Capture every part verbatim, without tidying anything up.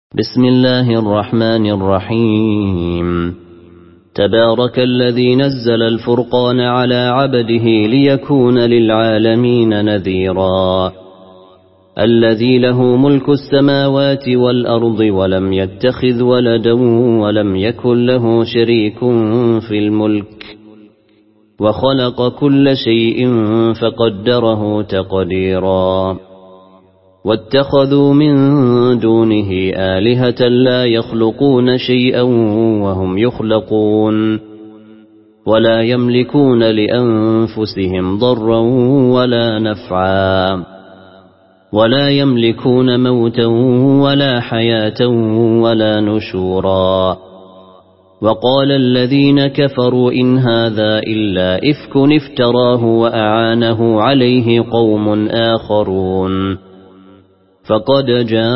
بسم الله الرحمن الرحيم. تبارك الذي نزل الفرقان على عبده ليكون للعالمين نذيرا. الذي له ملك السماوات والأرض ولم يتخذ ولدا ولم يكن له شريك في الملك وخلق كل شيء فقدره تقديرا. واتخذوا من دونه آلهة لا يخلقون شيئا وهم يخلقون ولا يملكون لأنفسهم ضرا ولا نفعا ولا يملكون موتا ولا حياة ولا نشورا. وقال الذين كفروا إن هذا إلا إفك افتراه وأعانه عليه قوم آخرون فقد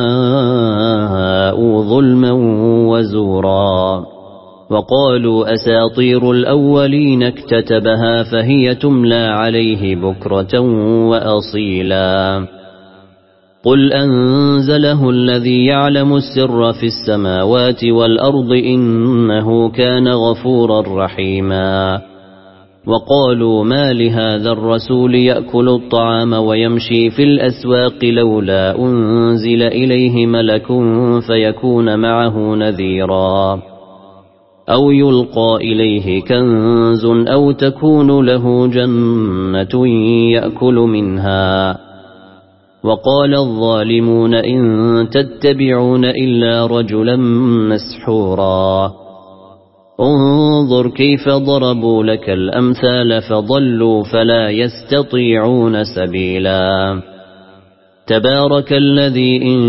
جاءوا ظلما وزورا. وقالوا أساطير الأولين اكتتبها فهي تملى عليه بكرة وأصيلا. قل أنزله الذي يعلم السر في السماوات والأرض إنه كان غفورا رحيما. وقالوا ما لهذا الرسول يأكل الطعام ويمشي في الأسواق لولا أنزل إليه ملك فيكون معه نذيرا أو يلقى إليه كنز أو تكون له جنة يأكل منها. وقال الظالمون إن تتبعون إلا رجلا مسحورا. انظر كيف ضربوا لك الأمثال فضلوا فلا يستطيعون سبيلا. تبارك الذي إن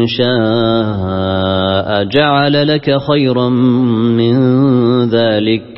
شاء جعل لك خيرا من ذلك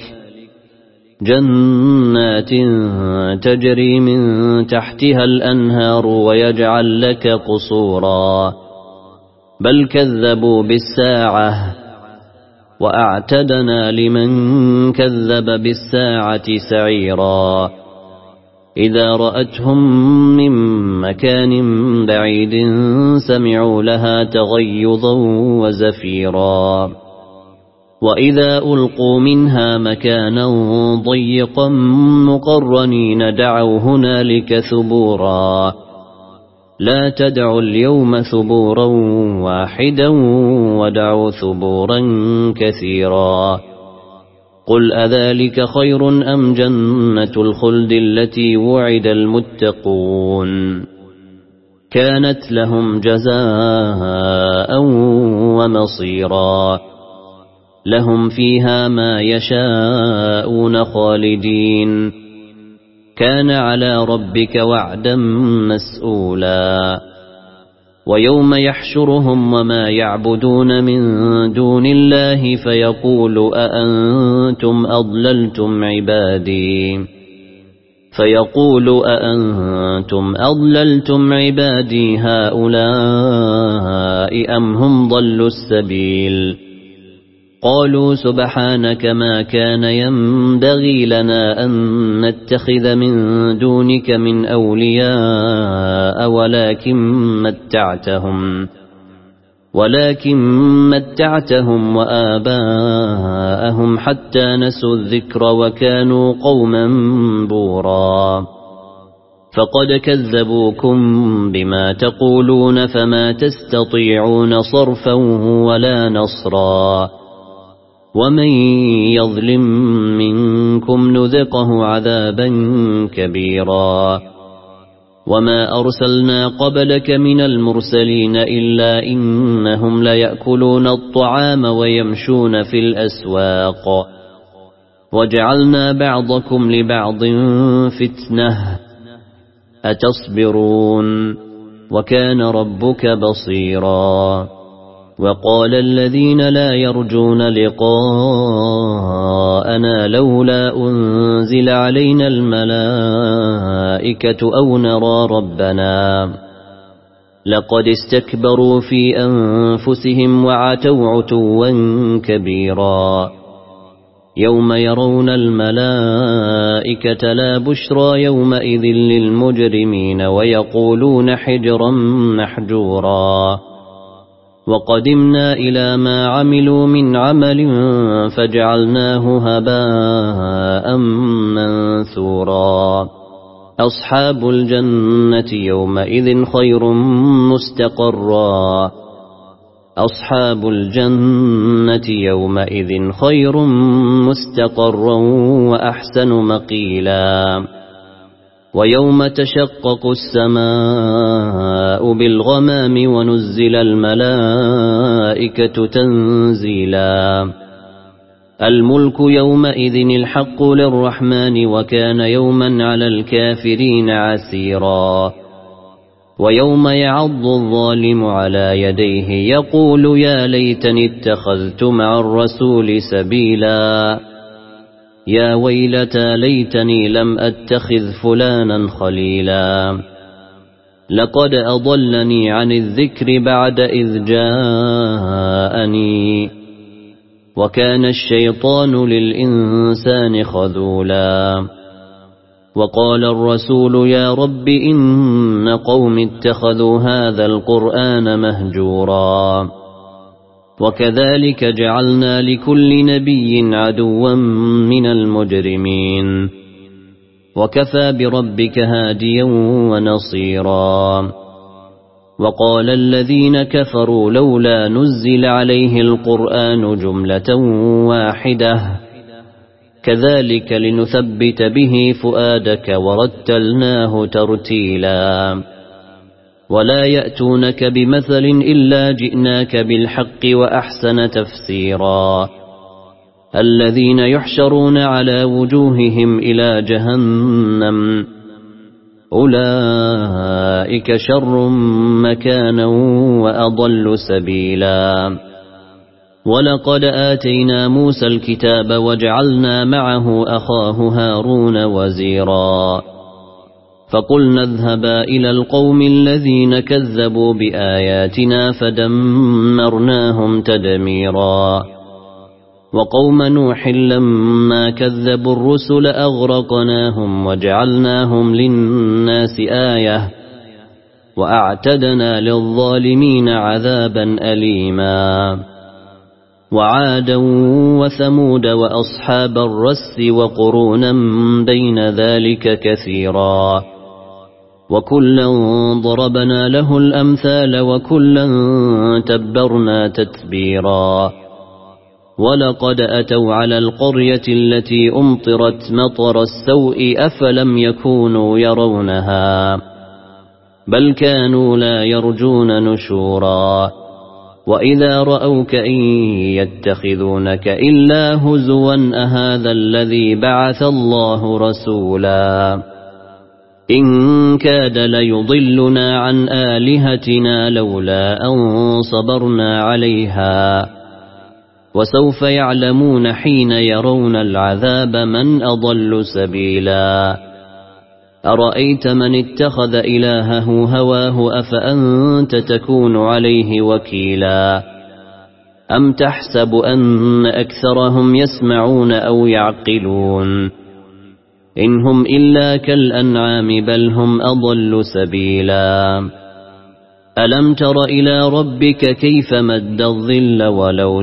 جنات تجري من تحتها الأنهار ويجعل لك قصورا. بل كذبوا بالساعة وأعتدنا لمن كذب بالساعة سعيرا. إذا رأتهم من مكان بعيد سمعوا لها تغيظا وزفيرا. وإذا ألقوا منها مكانا ضيقا مقرنين دعوا هنالك ثبورا. لا تدعوا اليوم ثبورا واحدا ودعوا ثبورا كثيرا. قل أذلك خير أم جنة الخلد التي وعد المتقون كانت لهم جزاء ومصيرا. لهم فيها ما يشاءون خالدين كان على ربك وعدا مسؤولا. ويوم يحشرهم وما يعبدون من دون الله فيقول أأنتم أضللتم عبادي فيقول أأنتم أضللتم عبادي هؤلاء أم هم ضلوا السبيل. قالوا سبحانك ما كان ينبغي لنا أن نتخذ من دونك من أولياء ولكن متعتهم ولكن متعتهم وآباءهم حتى نسوا الذكر وكانوا قوما بورا. فقد كذبوكم بما تقولون فما تستطيعون صرفا ولا نصرا. ومن يظلم منكم نذقه عذابا كبيرا. وما أرسلنا قبلك من المرسلين إلا إنهم ليأكلون الطعام ويمشون في الأسواق وجعلنا بعضكم لبعض فتنة أتصبرون وكان ربك بصيرا. وقال الذين لا يرجون لقاءنا لولا أنزل علينا الملائكة أو نرى ربنا لقد استكبروا في أنفسهم وعتوا عتوا كبيرا. يوم يرون الملائكة لا بشرى يومئذ للمجرمين ويقولون حجرا محجورا. وقدمنا إلى ما عملوا من عمل فجعلناه هباء منثورا أصحاب الجنة يومئذ خير مستقرا أصحاب الجنة يومئذ خير مستقرا وأحسن مقيلا ويوم تشقق السماء بالغمام ونزل الملائكة تنزيلا الملك يومئذ الحق للرحمن وكان يوما على الكافرين عسيرا ويوم يعض الظالم على يديه يقول يا ليتني اتخذت مع الرسول سبيلا يا ويلتى ليتني لم أتخذ فلانا خليلا لقد أضلني عن الذكر بعد إذ جاءني وكان الشيطان للإنسان خذولا وقال الرسول يا رب إن قوم اتخذوا هذا القرآن مهجورا وكذلك جعلنا لكل نبي عدوا من المجرمين وكفى بربك هاديا ونصيرا وقال الذين كفروا لولا نزل عليه القرآن جملة واحدة كذلك لنثبت به فؤادك ورتلناه ترتيلا ولا يأتونك بمثل إلا جئناك بالحق وأحسن تفسيرا الذين يحشرون على وجوههم إلى جهنم أولئك شر مكانا وأضل سبيلا ولقد آتينا موسى الكتاب وجعلنا معه أخاه هارون وزيرا فقلنا اذهبا إلى القوم الذين كذبوا بآياتنا فدمرناهم تدميرا وقوم نوح لما كذبوا الرسل أغرقناهم وجعلناهم للناس آية وأعتدنا للظالمين عذابا أليما وعادا وثمود وأصحاب الرس وقرونا بين ذلك كثيرا وكلا ضربنا له الأمثال وكلا تبرنا تتبيرا ولقد أتوا على القرية التي أمطرت مطر السوء أفلم يكونوا يرونها بل كانوا لا يرجون نشورا وإذا رأوك إن يتخذونك إلا هزوا أهذا الذي بعث الله رسولا إن كاد ليضلنا عن آلهتنا لولا أن صبرنا عليها وسوف يعلمون حين يرون العذاب من أضل سبيلا أرأيت من اتخذ إلهه هواه أفأنت تكون عليه وكيلا أم تحسب أن أكثرهم يسمعون أو يعقلون إن هم إلا كالأنعام بل هم أضل سبيلا ألم تر إلى ربك كيف مد الظل ولو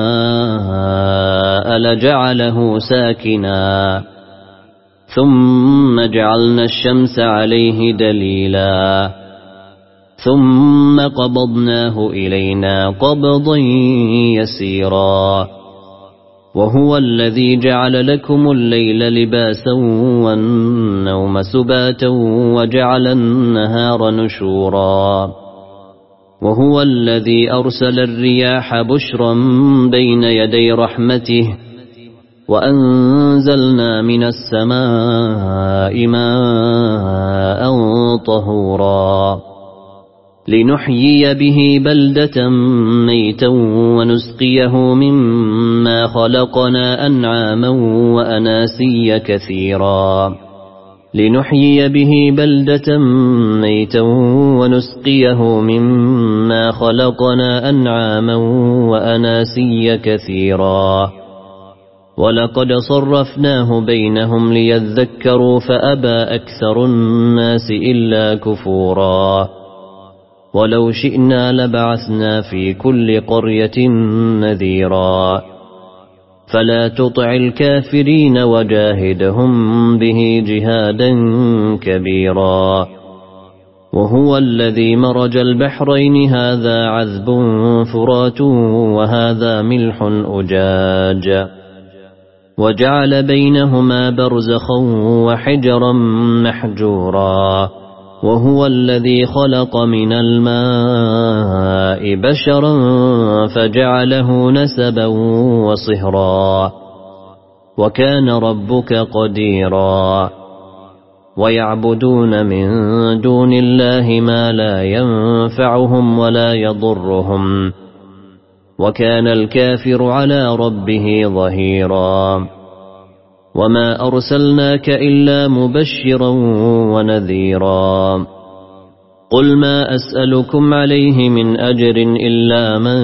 شاء لجعله ساكنا ثم جعلنا الشمس عليه دليلا ثم قبضناه إلينا قبضا يسيرا وهو الذي جعل لكم الليل لباسا والنوم سباتا وجعل النهار نشورا وهو الذي أرسل الرياح بشرا بين يدي رحمته وأنزلنا من السماء ماء طهورا لنحيي به بلدة ميتا ونسقيه مما خلقنا أنعاما وأناسيا كثيرا لنحيي به بلدة ميتا ونسقيه مما خلقنا أنعاما وأناسيا كثيرا ولقد صرفناه بينهم ليذكروا فأبى أكثر الناس إلا كفورا ولو شئنا لبعثنا في كل قرية نذيرا فلا تطع الكافرين وجاهدهم به جهادا كبيرا وهو الذي مرج البحرين هذا عذب فرات وهذا ملح أجاج وجعل بينهما برزخا وحجرا محجورا وهو الذي خلق من الماء بشرا فجعله نسبا وصهرا وكان ربك قديرا ويعبدون من دون الله ما لا ينفعهم ولا يضرهم وكان الكافر على ربه ظهيرا وما أرسلناك إلا مبشرا ونذيرا قل ما أسألكم عليه من أجر إلا من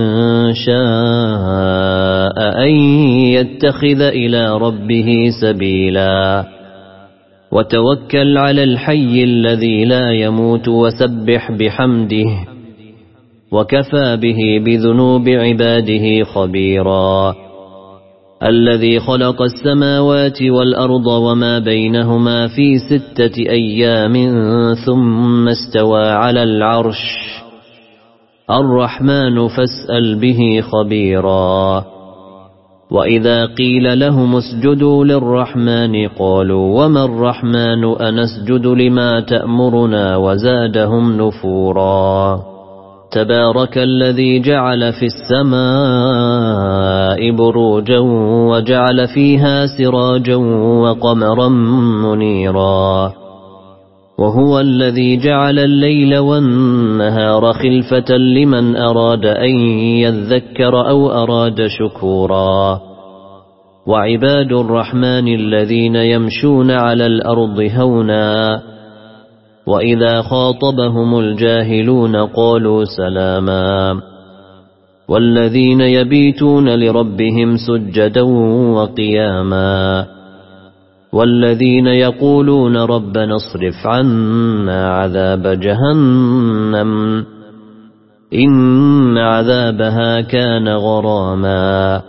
شاء أن يتخذ إلى ربه سبيلا وتوكل على الحي الذي لا يموت وسبح بحمده وكفى به بذنوب عباده خبيرا الذي خلق السماوات والأرض وما بينهما في ستة أيام ثم استوى على العرش الرحمن فاسأل به خبيرا وإذا قيل لهم اسجدوا للرحمن قالوا وما الرحمن أنسجد لما تأمرنا وزادهم نفورا تبارك الذي جعل في السماء بروجا وجعل فيها سراجا وقمرا منيرا وهو الذي جعل الليل والنهار خلفة لمن أراد أن يذكر أو أراد شكورا وعباد الرحمن الذين يمشون على الأرض هونا وإذا خاطبهم الجاهلون قالوا سلاما والذين يبيتون لربهم سجدا وقياما والذين يقولون ربنا اصرف عنا عذاب جهنم إن عذابها كان غراما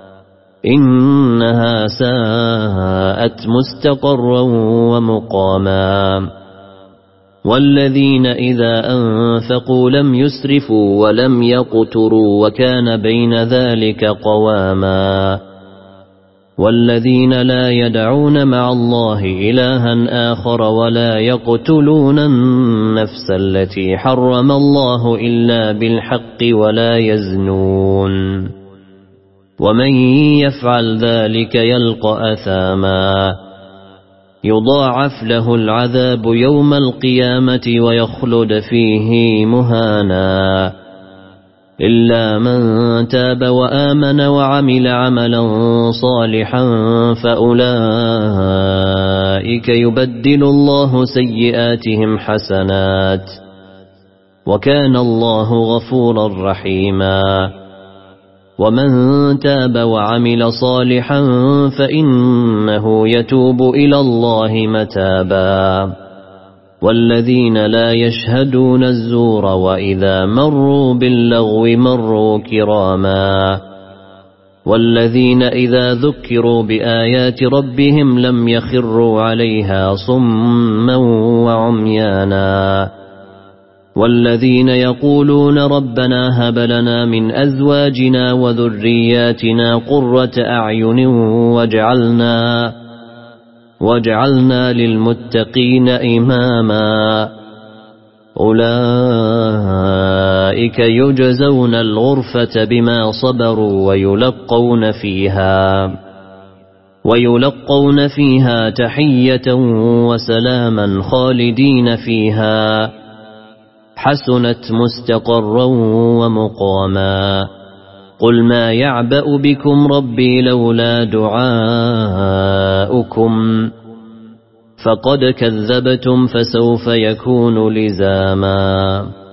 إنها ساءت مستقرا ومقاما والذين إذا أنفقوا لم يسرفوا ولم يقتروا وكان بين ذلك قواما والذين لا يدعون مع الله إلها آخر ولا يقتلون النفس التي حرم الله إلا بالحق ولا يزنون ومن يفعل ذلك يلقى أثاما يضاعف له العذاب يوم القيامة ويخلد فيه مهانا إلا من تاب وآمن وعمل عملا صالحا فأولئك يبدل الله سيئاتهم حسنات وكان الله غفورا رحيما ومن تاب وعمل صالحا فإنه يتوب إلى الله متابا والذين لا يشهدون الزور وإذا مروا باللغو مروا كراما والذين إذا ذكروا بآيات ربهم لم يخروا عليها صما وعميانا والذين يقولون ربنا هب لنا من أزواجنا وذرياتنا قرة أعين واجعلنا واجعلنا للمتقين إماما أولئك يجزون الغرفة بما صبروا ويلقون فيها ويلقون فيها تحية وسلاما خالدين فيها حسنت مستقرا ومقاما قل ما يعبأ بكم ربي لولا دعاؤكم فقد كذبتم فسوف يكون لزاما.